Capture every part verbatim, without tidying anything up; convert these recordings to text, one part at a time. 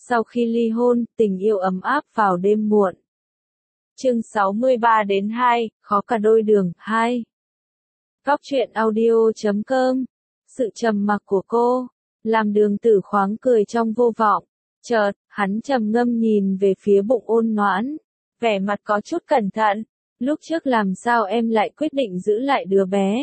Sau khi ly hôn, tình yêu ấm áp vào đêm muộn. Chương sáu mươi ba đến hai, khó cả đôi đường, hai. Góc truyện audio chấm com. Sự trầm mặc của cô, làm Đường Tử Khoáng cười trong vô vọng. Chợt, hắn trầm ngâm nhìn về phía bụng Ôn Noãn, vẻ mặt có chút cẩn thận. Lúc trước làm sao em lại quyết định giữ lại đứa bé?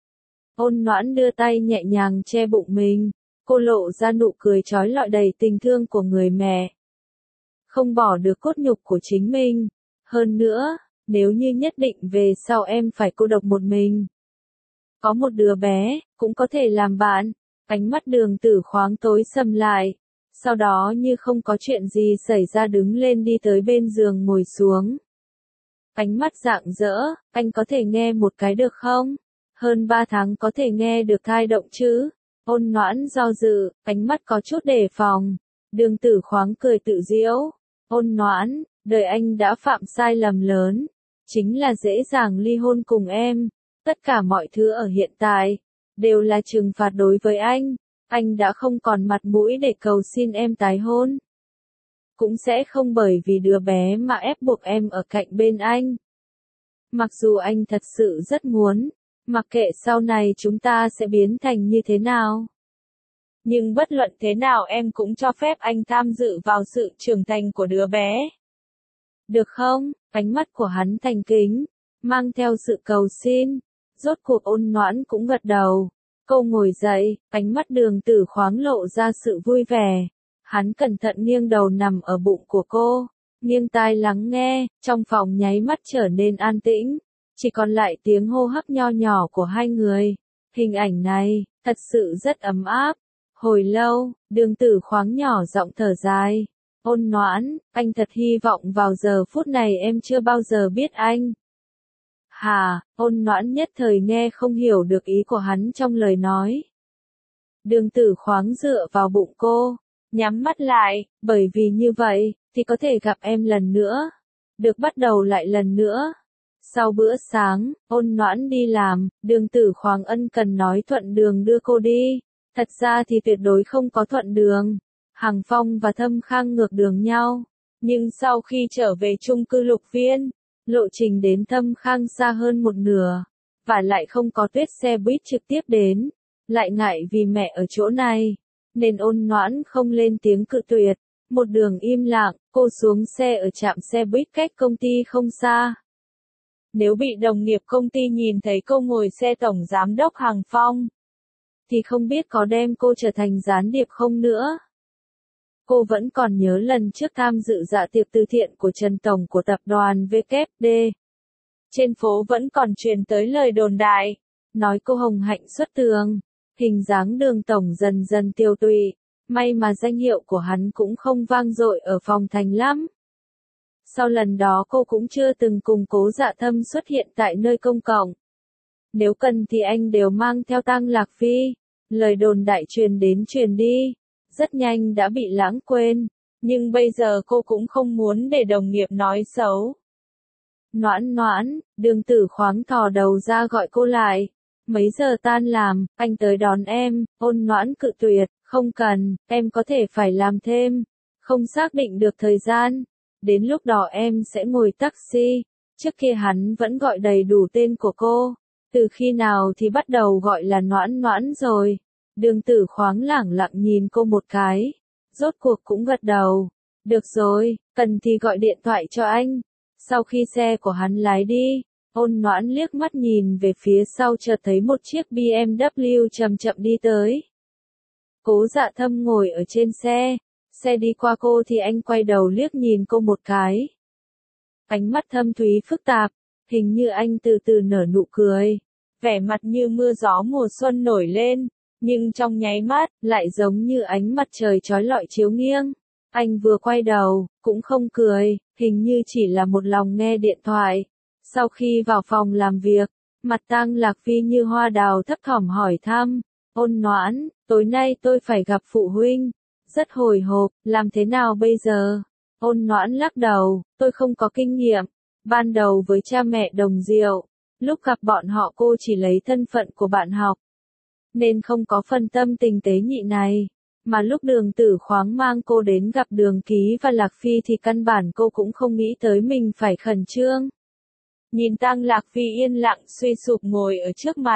Ôn Noãn đưa tay nhẹ nhàng che bụng mình, cô lộ ra nụ cười trói lọi đầy tình thương của người mẹ. Không bỏ được cốt nhục của chính mình. Hơn nữa, nếu như nhất định về sau em phải cô độc một mình, có một đứa bé, cũng có thể làm bạn. Ánh mắt Đường Tử Khoáng tối sầm lại. Sau đó như không có chuyện gì xảy ra đứng lên đi tới bên giường ngồi xuống. Ánh mắt rạng rỡ, anh có thể nghe một cái được không? Hơn ba tháng có thể nghe được thai động chứ? Ôn Noãn do dự, ánh mắt có chút đề phòng. Đường Tử Khoáng cười tự giễu. Ôn Noãn, đời anh đã phạm sai lầm lớn. Chính là dễ dàng ly hôn cùng em. Tất cả mọi thứ ở hiện tại, đều là trừng phạt đối với anh. Anh đã không còn mặt mũi để cầu xin em tái hôn. Cũng sẽ không bởi vì đứa bé mà ép buộc em ở cạnh bên anh. Mặc dù anh thật sự rất muốn, mặc kệ sau này chúng ta sẽ biến thành như thế nào. Nhưng bất luận thế nào em cũng cho phép anh tham dự vào sự trưởng thành của đứa bé. Được không? Ánh mắt của hắn thành kính, mang theo sự cầu xin. Rốt cuộc Ôn Noãn cũng gật đầu. Cô ngồi dậy, ánh mắt Đường Tử Khoáng lộ ra sự vui vẻ. Hắn cẩn thận nghiêng đầu nằm ở bụng của cô, nghiêng tai lắng nghe, trong phòng nháy mắt trở nên an tĩnh, chỉ còn lại tiếng hô hấp nho nhỏ của hai người. Hình ảnh này, thật sự rất ấm áp. Hồi lâu, Đường Tử Khoáng nhỏ giọng thở dài. Ôn Noãn, anh thật hy vọng vào giờ phút này em chưa bao giờ biết anh. Hà, Ôn Noãn nhất thời nghe không hiểu được ý của hắn trong lời nói. Đường Tử Khoáng dựa vào bụng cô, nhắm mắt lại, bởi vì như vậy, thì có thể gặp em lần nữa. Được bắt đầu lại lần nữa. Sau bữa sáng, Ôn Noãn đi làm, Đường Tử Khoáng ân cần nói thuận đường đưa cô đi. Thật ra thì tuyệt đối không có thuận đường. Hằng Phong và Thâm Khang ngược đường nhau. Nhưng sau khi trở về chung cư Lục Viên, lộ trình đến Thâm Khang xa hơn một nửa. Và lại không có tuyết xe buýt trực tiếp đến. Lại ngại vì mẹ ở chỗ này. Nên Ôn Noãn không lên tiếng cự tuyệt. Một đường im lặng, cô xuống xe ở trạm xe buýt cách công ty không xa. Nếu bị đồng nghiệp công ty nhìn thấy cô ngồi xe tổng giám đốc Hằng Phong, thì không biết có đem cô trở thành gián điệp không nữa. Cô vẫn còn nhớ lần trước tham dự dạ tiệc từ thiện của Trần Tổng của tập đoàn vê kép đê. Trên phố vẫn còn truyền tới lời đồn đại, nói cô hồng hạnh xuất tường. Hình dáng Đường Tổng dần dần tiêu tụy, may mà danh hiệu của hắn cũng không vang dội ở phòng thành lắm. Sau lần đó cô cũng chưa từng cùng Cố Dạ Thâm xuất hiện tại nơi công cộng. Nếu cần thì anh đều mang theo Tang Lạc Phi. Lời đồn đại truyền đến truyền đi, rất nhanh đã bị lãng quên, nhưng bây giờ cô cũng không muốn để đồng nghiệp nói xấu. Noãn Noãn, Đường Tử Khoáng thò đầu ra gọi cô lại. Mấy giờ tan làm, anh tới đón em. Ôn Noãn cự tuyệt, không cần, em có thể phải làm thêm. Không xác định được thời gian. Đến lúc đó em sẽ ngồi taxi. Trước kia hắn vẫn gọi đầy đủ tên của cô. Từ khi nào thì bắt đầu gọi là Noãn Noãn rồi. Đường Tử Khoáng lẳng lặng nhìn cô một cái. Rốt cuộc cũng gật đầu. Được rồi, cần thì gọi điện thoại cho anh. Sau khi xe của hắn lái đi, Ôn Noãn liếc mắt nhìn về phía sau chợt thấy một chiếc bê em vê chậm chậm đi tới. Cố Dạ Thâm ngồi ở trên xe. Xe đi qua cô thì anh quay đầu liếc nhìn cô một cái. Ánh mắt thâm thúy phức tạp, hình như anh từ từ nở nụ cười. Vẻ mặt như mưa gió mùa xuân nổi lên, nhưng trong nháy mắt, lại giống như ánh mặt trời chói lọi chiếu nghiêng. Anh vừa quay đầu, cũng không cười, hình như chỉ là một lòng nghe điện thoại. Sau khi vào phòng làm việc, mặt Tang Lạc Phi như hoa đào thấp thỏm hỏi thăm. Ôn Noãn, tối nay tôi phải gặp phụ huynh. Rất hồi hộp, làm thế nào bây giờ? Ôn Noãn lắc đầu, tôi không có kinh nghiệm. Ban đầu với cha mẹ Đồng Diệu, lúc gặp bọn họ cô chỉ lấy thân phận của bạn học. Nên không có phần tâm tình tế nhị này. Mà lúc Đường Tử Khoáng mang cô đến gặp Đường Ký và Lạc Phi thì căn bản cô cũng không nghĩ tới mình phải khẩn trương. Nhìn Tăng Lạc Phi yên lặng suy sụp ngồi ở trước mặt.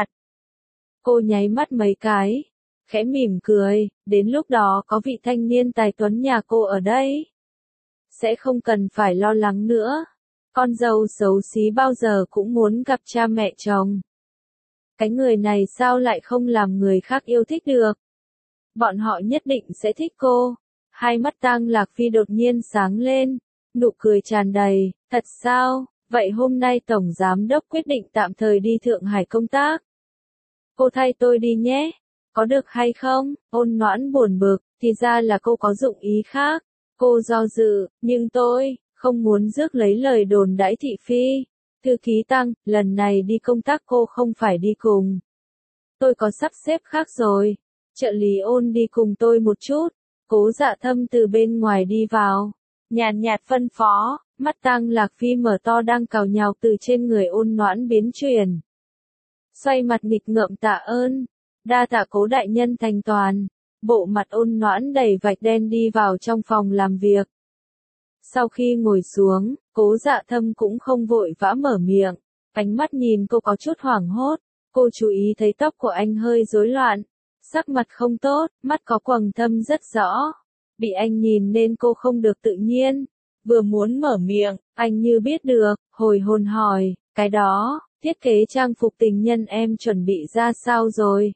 Cô nháy mắt mấy cái, khẽ mỉm cười, đến lúc đó có vị thanh niên tài tuấn nhà cô ở đây. Sẽ không cần phải lo lắng nữa. Con dâu xấu xí bao giờ cũng muốn gặp cha mẹ chồng. Cái người này sao lại không làm người khác yêu thích được? Bọn họ nhất định sẽ thích cô. Hai mắt Tang Lạc Phi đột nhiên sáng lên, nụ cười tràn đầy, thật sao? Vậy hôm nay Tổng Giám Đốc quyết định tạm thời đi Thượng Hải công tác. Cô thay tôi đi nhé, có được hay không? Ôn Noãn buồn bực, thì ra là cô có dụng ý khác. Cô do dự, nhưng tôi không muốn rước lấy lời đồn đãi thị phi. Thư ký Tăng, lần này đi công tác cô không phải đi cùng. Tôi có sắp xếp khác rồi. Trợ lý Ôn đi cùng tôi một chút. Cố Dạ Thâm từ bên ngoài đi vào, nhàn nhạt phân phó, mắt Tang Lạc Phi mở to đang cào nhào từ trên người Ôn Noãn biến chuyển. Xoay mặt nghịch ngợm tạ ơn, đa tạ Cố đại nhân thành toàn. Bộ mặt Ôn Noãn đầy vạch đen đi vào trong phòng làm việc. Sau khi ngồi xuống, Cố Dạ Thâm cũng không vội vã mở miệng, ánh mắt nhìn cô có chút hoảng hốt. Cô chú ý thấy tóc của anh hơi rối loạn, sắc mặt không tốt, mắt có quầng thâm rất rõ. Bị anh nhìn nên cô không được tự nhiên. Vừa muốn mở miệng, anh như biết được, hồi hồn hỏi, cái đó, thiết kế trang phục tình nhân em chuẩn bị ra sao rồi?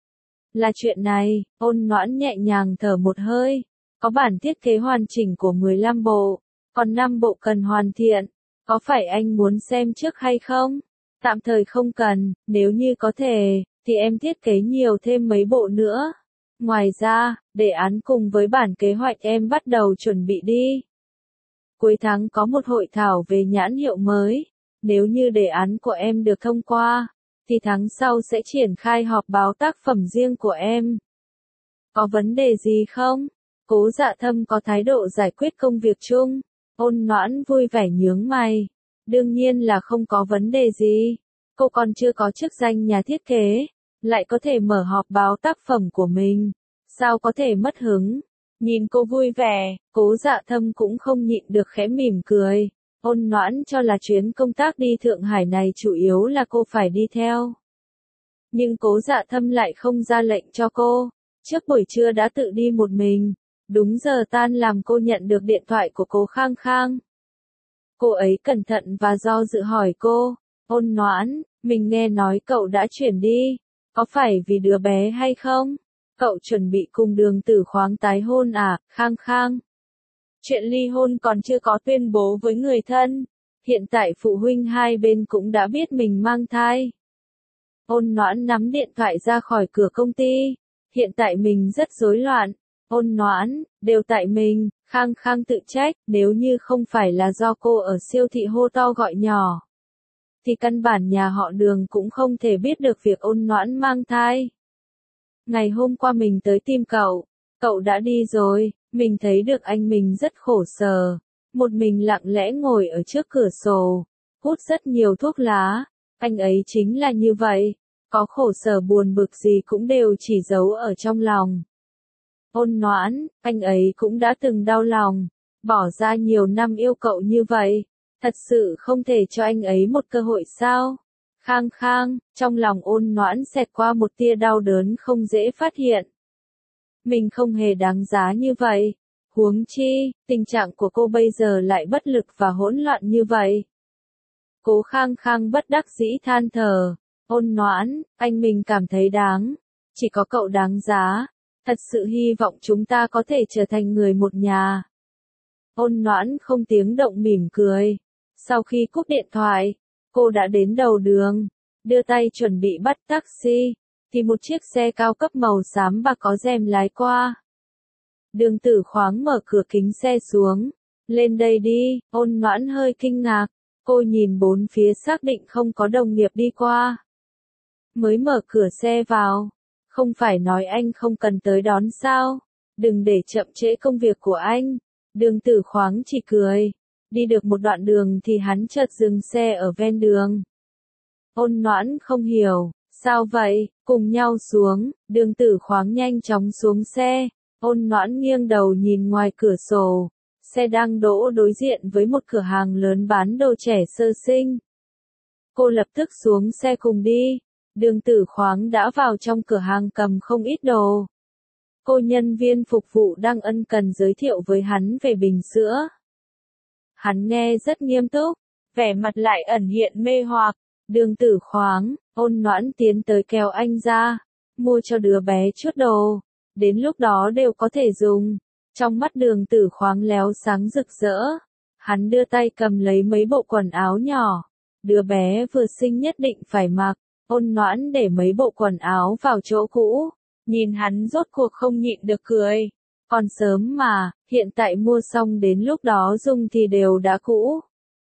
Là chuyện này, Ôn Noãn nhẹ nhàng thở một hơi. Có bản thiết kế hoàn chỉnh của mười lăm bộ, còn năm bộ cần hoàn thiện. Có phải anh muốn xem trước hay không? Tạm thời không cần, nếu như có thể, thì em thiết kế nhiều thêm mấy bộ nữa. Ngoài ra, đề án cùng với bản kế hoạch em bắt đầu chuẩn bị đi. Cuối tháng có một hội thảo về nhãn hiệu mới. Nếu như đề án của em được thông qua, thì tháng sau sẽ triển khai họp báo tác phẩm riêng của em. Có vấn đề gì không? Cố Dạ Thâm có thái độ giải quyết công việc chung. Ôn Noãn vui vẻ nhướng mày. Đương nhiên là không có vấn đề gì. Cô còn chưa có chức danh nhà thiết kế, lại có thể mở họp báo tác phẩm của mình. Sao có thể mất hứng? Nhìn cô vui vẻ, Cố Dạ Thâm cũng không nhịn được khẽ mỉm cười. Ôn Noãn cho là chuyến công tác đi Thượng Hải này chủ yếu là cô phải đi theo. Nhưng Cố Dạ Thâm lại không ra lệnh cho cô. Trước buổi trưa đã tự đi một mình. Đúng giờ tan làm cô nhận được điện thoại của Cố Khang Khang. Cô ấy cẩn thận và do dự hỏi cô, Ôn Noãn, mình nghe nói cậu đã chuyển đi, có phải vì đứa bé hay không? Cậu chuẩn bị cùng Đường Tử Khoáng tái hôn à, Khang Khang? Chuyện ly hôn còn chưa có tuyên bố với người thân, hiện tại phụ huynh hai bên cũng đã biết mình mang thai. Ôn Noãn nắm điện thoại ra khỏi cửa công ty, hiện tại mình rất rối loạn. Ôn Noãn, đều tại mình, Khang Khang tự trách, nếu như không phải là do cô ở siêu thị hô to gọi nhỏ, thì căn bản nhà họ Đường cũng không thể biết được việc Ôn Noãn mang thai. Ngày hôm qua mình tới tìm cậu, cậu đã đi rồi, mình thấy được anh mình rất khổ sở, một mình lặng lẽ ngồi ở trước cửa sổ, hút rất nhiều thuốc lá, anh ấy chính là như vậy, có khổ sở buồn bực gì cũng đều chỉ giấu ở trong lòng. Ôn Noãn, anh ấy cũng đã từng đau lòng, bỏ ra nhiều năm yêu cậu như vậy, thật sự không thể cho anh ấy một cơ hội sao? Khang Khang, trong lòng Ôn Noãn xẹt qua một tia đau đớn không dễ phát hiện. Mình không hề đáng giá như vậy, huống chi, tình trạng của cô bây giờ lại bất lực và hỗn loạn như vậy. Cố Khang Khang bất đắc dĩ than thở, Ôn Noãn, anh mình cảm thấy đáng, chỉ có cậu đáng giá. Thật sự hy vọng chúng ta có thể trở thành người một nhà. Ôn Noãn không tiếng động mỉm cười. Sau khi cúp điện thoại, cô đã đến đầu đường, đưa tay chuẩn bị bắt taxi, thì một chiếc xe cao cấp màu xám bạc có rèm lái qua. Đường Tử Khoáng mở cửa kính xe xuống. Lên đây đi, Ôn Noãn hơi kinh ngạc. Cô nhìn bốn phía xác định không có đồng nghiệp đi qua. Mới mở cửa xe vào. Không phải nói anh không cần tới đón sao? Đừng để chậm trễ công việc của anh. Đường Tử Khoáng chỉ cười. Đi được một đoạn đường thì hắn chợt dừng xe ở ven đường. Ôn Noãn không hiểu, sao vậy? Cùng nhau xuống, Đường Tử Khoáng nhanh chóng xuống xe. Ôn Noãn nghiêng đầu nhìn ngoài cửa sổ, xe đang đỗ đối diện với một cửa hàng lớn bán đồ trẻ sơ sinh. Cô lập tức xuống xe cùng đi. Đường Tử Khoáng đã vào trong cửa hàng cầm không ít đồ. Cô nhân viên phục vụ đang ân cần giới thiệu với hắn về bình sữa. Hắn nghe rất nghiêm túc, vẻ mặt lại ẩn hiện mê hoặc. Đường Tử Khoáng, Ôn Noãn tiến tới kéo anh ra, mua cho đứa bé chút đồ, đến lúc đó đều có thể dùng. Trong mắt Đường Tử Khoáng léo sáng rực rỡ, hắn đưa tay cầm lấy mấy bộ quần áo nhỏ, đứa bé vừa sinh nhất định phải mặc. Ôn Noãn để mấy bộ quần áo vào chỗ cũ, nhìn hắn rốt cuộc không nhịn được cười. Còn sớm mà, hiện tại mua xong đến lúc đó dùng thì đều đã cũ.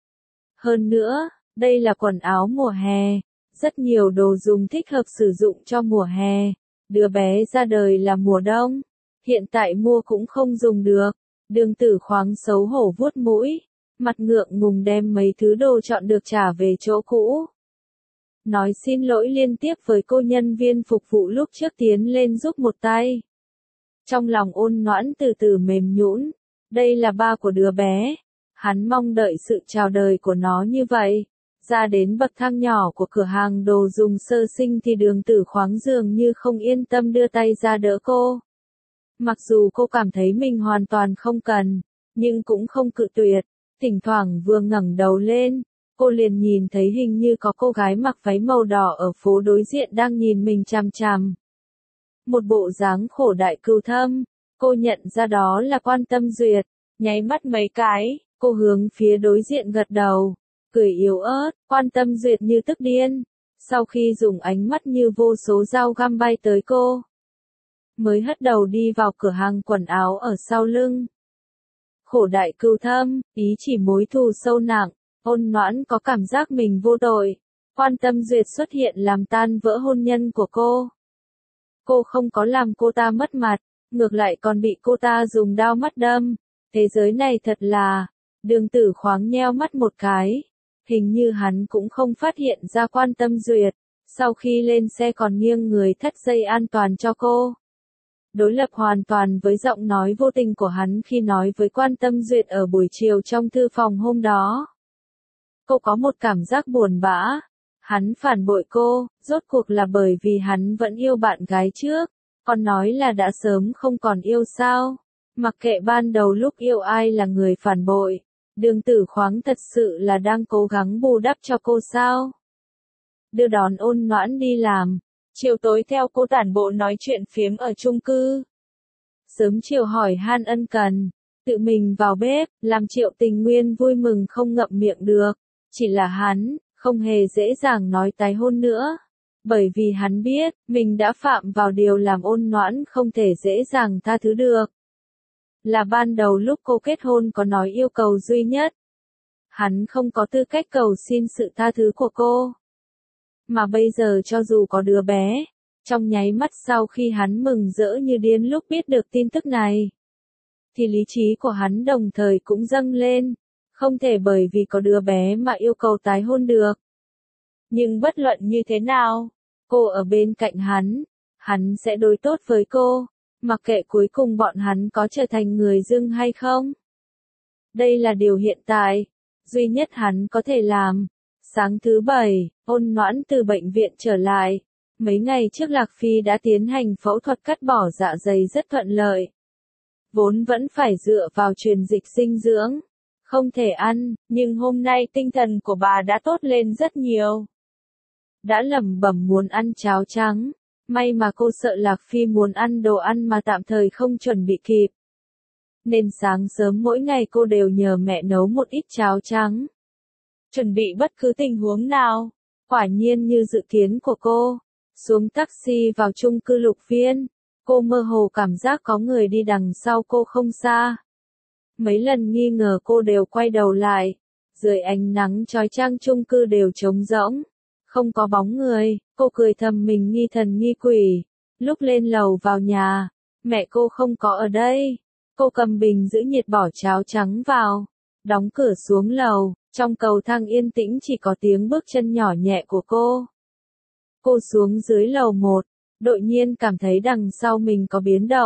Hơn nữa, đây là quần áo mùa hè, rất nhiều đồ dùng thích hợp sử dụng cho mùa hè. Đứa bé ra đời là mùa đông, hiện tại mua cũng không dùng được. Đường Tử Khoáng xấu hổ vuốt mũi, mặt ngượng ngùng đem mấy thứ đồ chọn được trả về chỗ cũ. Nói xin lỗi liên tiếp với cô nhân viên phục vụ lúc trước tiến lên giúp một tay. Trong lòng Ôn Noãn từ từ mềm nhũn, đây là ba của đứa bé, hắn mong đợi sự chào đời của nó như vậy. Ra đến bậc thang nhỏ của cửa hàng đồ dùng sơ sinh thì Đường Tử Khoáng dường như không yên tâm đưa tay ra đỡ cô. Mặc dù cô cảm thấy mình hoàn toàn không cần, nhưng cũng không cự tuyệt, thỉnh thoảng vừa ngẩng đầu lên, cô liền nhìn thấy hình như có cô gái mặc váy màu đỏ ở phố đối diện đang nhìn mình chằm chằm. Một bộ dáng khổ đại cừu thâm, cô nhận ra đó là Quan Tâm Duyệt, nháy mắt mấy cái, cô hướng phía đối diện gật đầu, cười yếu ớt. Quan Tâm Duyệt như tức điên, sau khi dùng ánh mắt như vô số dao găm bay tới cô, mới hất đầu đi vào cửa hàng quần áo ở sau lưng. Khổ đại cừu thâm, ý chỉ mối thù sâu nặng. Ôn Noãn có cảm giác mình vô tội. Quan Tâm Duyệt xuất hiện làm tan vỡ hôn nhân của cô. Cô không có làm cô ta mất mặt, ngược lại còn bị cô ta dùng dao mắt đâm. Thế giới này thật là... Đường Tử Khoáng nheo mắt một cái. Hình như hắn cũng không phát hiện ra Quan Tâm Duyệt. Sau khi lên xe còn nghiêng người thắt dây an toàn cho cô. Đối lập hoàn toàn với giọng nói vô tình của hắn khi nói với Quan Tâm Duyệt ở buổi chiều trong thư phòng hôm đó. Cô có một cảm giác buồn bã. Hắn phản bội cô, rốt cuộc là bởi vì hắn vẫn yêu bạn gái trước, còn nói là đã sớm không còn yêu sao. Mặc kệ ban đầu lúc yêu ai là người phản bội, Đường Tử Khoáng thật sự là đang cố gắng bù đắp cho cô sao. Đưa đón Ôn Noãn đi làm, chiều tối theo cô tản bộ nói chuyện phiếm ở chung cư. Sớm chiều hỏi han ân cần, tự mình vào bếp, làm Triệu Tình Nguyên vui mừng không ngậm miệng được. Chỉ là hắn, không hề dễ dàng nói tái hôn nữa. Bởi vì hắn biết, mình đã phạm vào điều làm Ôn Noãn không thể dễ dàng tha thứ được. Là ban đầu lúc cô kết hôn có nói yêu cầu duy nhất. Hắn không có tư cách cầu xin sự tha thứ của cô. Mà bây giờ cho dù có đứa bé, trong nháy mắt sau khi hắn mừng rỡ như điên lúc biết được tin tức này, thì lý trí của hắn đồng thời cũng dâng lên. Không thể bởi vì có đứa bé mà yêu cầu tái hôn được. Nhưng bất luận như thế nào, cô ở bên cạnh hắn, hắn sẽ đối tốt với cô, mặc kệ cuối cùng bọn hắn có trở thành người dưng hay không. Đây là điều hiện tại, duy nhất hắn có thể làm. Sáng thứ bảy, Ôn Noãn từ bệnh viện trở lại. Mấy ngày trước Lạc Phi đã tiến hành phẫu thuật cắt bỏ dạ dày rất thuận lợi. Vốn vẫn phải dựa vào truyền dịch dinh dưỡng. Không thể ăn, nhưng hôm nay tinh thần của bà đã tốt lên rất nhiều. Đã lẩm bẩm muốn ăn cháo trắng, may mà cô sợ Lạc Phi muốn ăn đồ ăn mà tạm thời không chuẩn bị kịp. Nên sáng sớm mỗi ngày cô đều nhờ mẹ nấu một ít cháo trắng. Chuẩn bị bất cứ tình huống nào, quả nhiên như dự kiến của cô. Xuống taxi vào chung cư Lục Viên, cô mơ hồ cảm giác có người đi đằng sau cô không xa. Mấy lần nghi ngờ cô đều quay đầu lại, dưới ánh nắng chói chang chung cư đều trống rỗng, không có bóng người, cô cười thầm mình nghi thần nghi quỷ. Lúc lên lầu vào nhà, mẹ cô không có ở đây, cô cầm bình giữ nhiệt bỏ cháo trắng vào, đóng cửa xuống lầu, trong cầu thang yên tĩnh chỉ có tiếng bước chân nhỏ nhẹ của cô. Cô xuống dưới lầu một, đột nhiên cảm thấy đằng sau mình có biến động,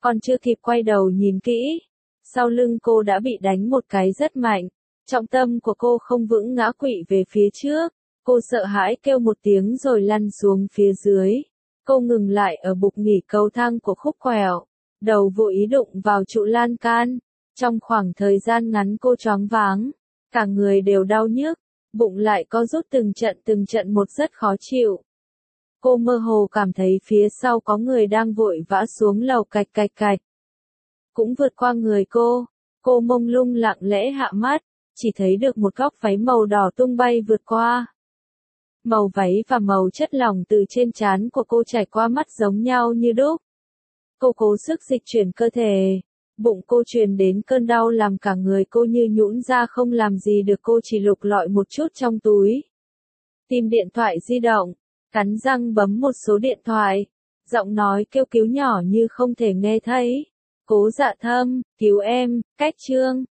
Còn chưa kịp quay đầu nhìn kỹ, sau lưng cô đã bị đánh một cái rất mạnh. Trọng tâm của cô không vững ngã quỵ về phía trước. Cô sợ hãi kêu một tiếng rồi lăn xuống phía dưới. Cô ngừng lại ở bục nghỉ cầu thang của khúc quẹo. Đầu vô ý đụng vào trụ lan can. Trong khoảng thời gian ngắn cô choáng váng. Cả người đều đau nhức. Bụng lại co rút từng trận từng trận một rất khó chịu. Cô mơ hồ cảm thấy phía sau có người đang vội vã xuống lầu cạch cạch cạch. Cũng vượt qua người cô. Cô mông lung lặng lẽ hạ mắt. Chỉ thấy được một góc váy màu đỏ tung bay vượt qua. Màu váy và màu chất lỏng từ trên trán của cô chảy qua mắt giống nhau như đúc. Cô cố sức dịch chuyển cơ thể. Bụng cô truyền đến cơn đau làm cả người cô như nhũn ra không làm gì được, cô chỉ lục lọi một chút trong túi. Tìm điện thoại di động, cắn răng bấm một số điện thoại. Giọng nói kêu cứu nhỏ như không thể nghe thấy. Cố Dạ Thâm, cứu em, cách Trương.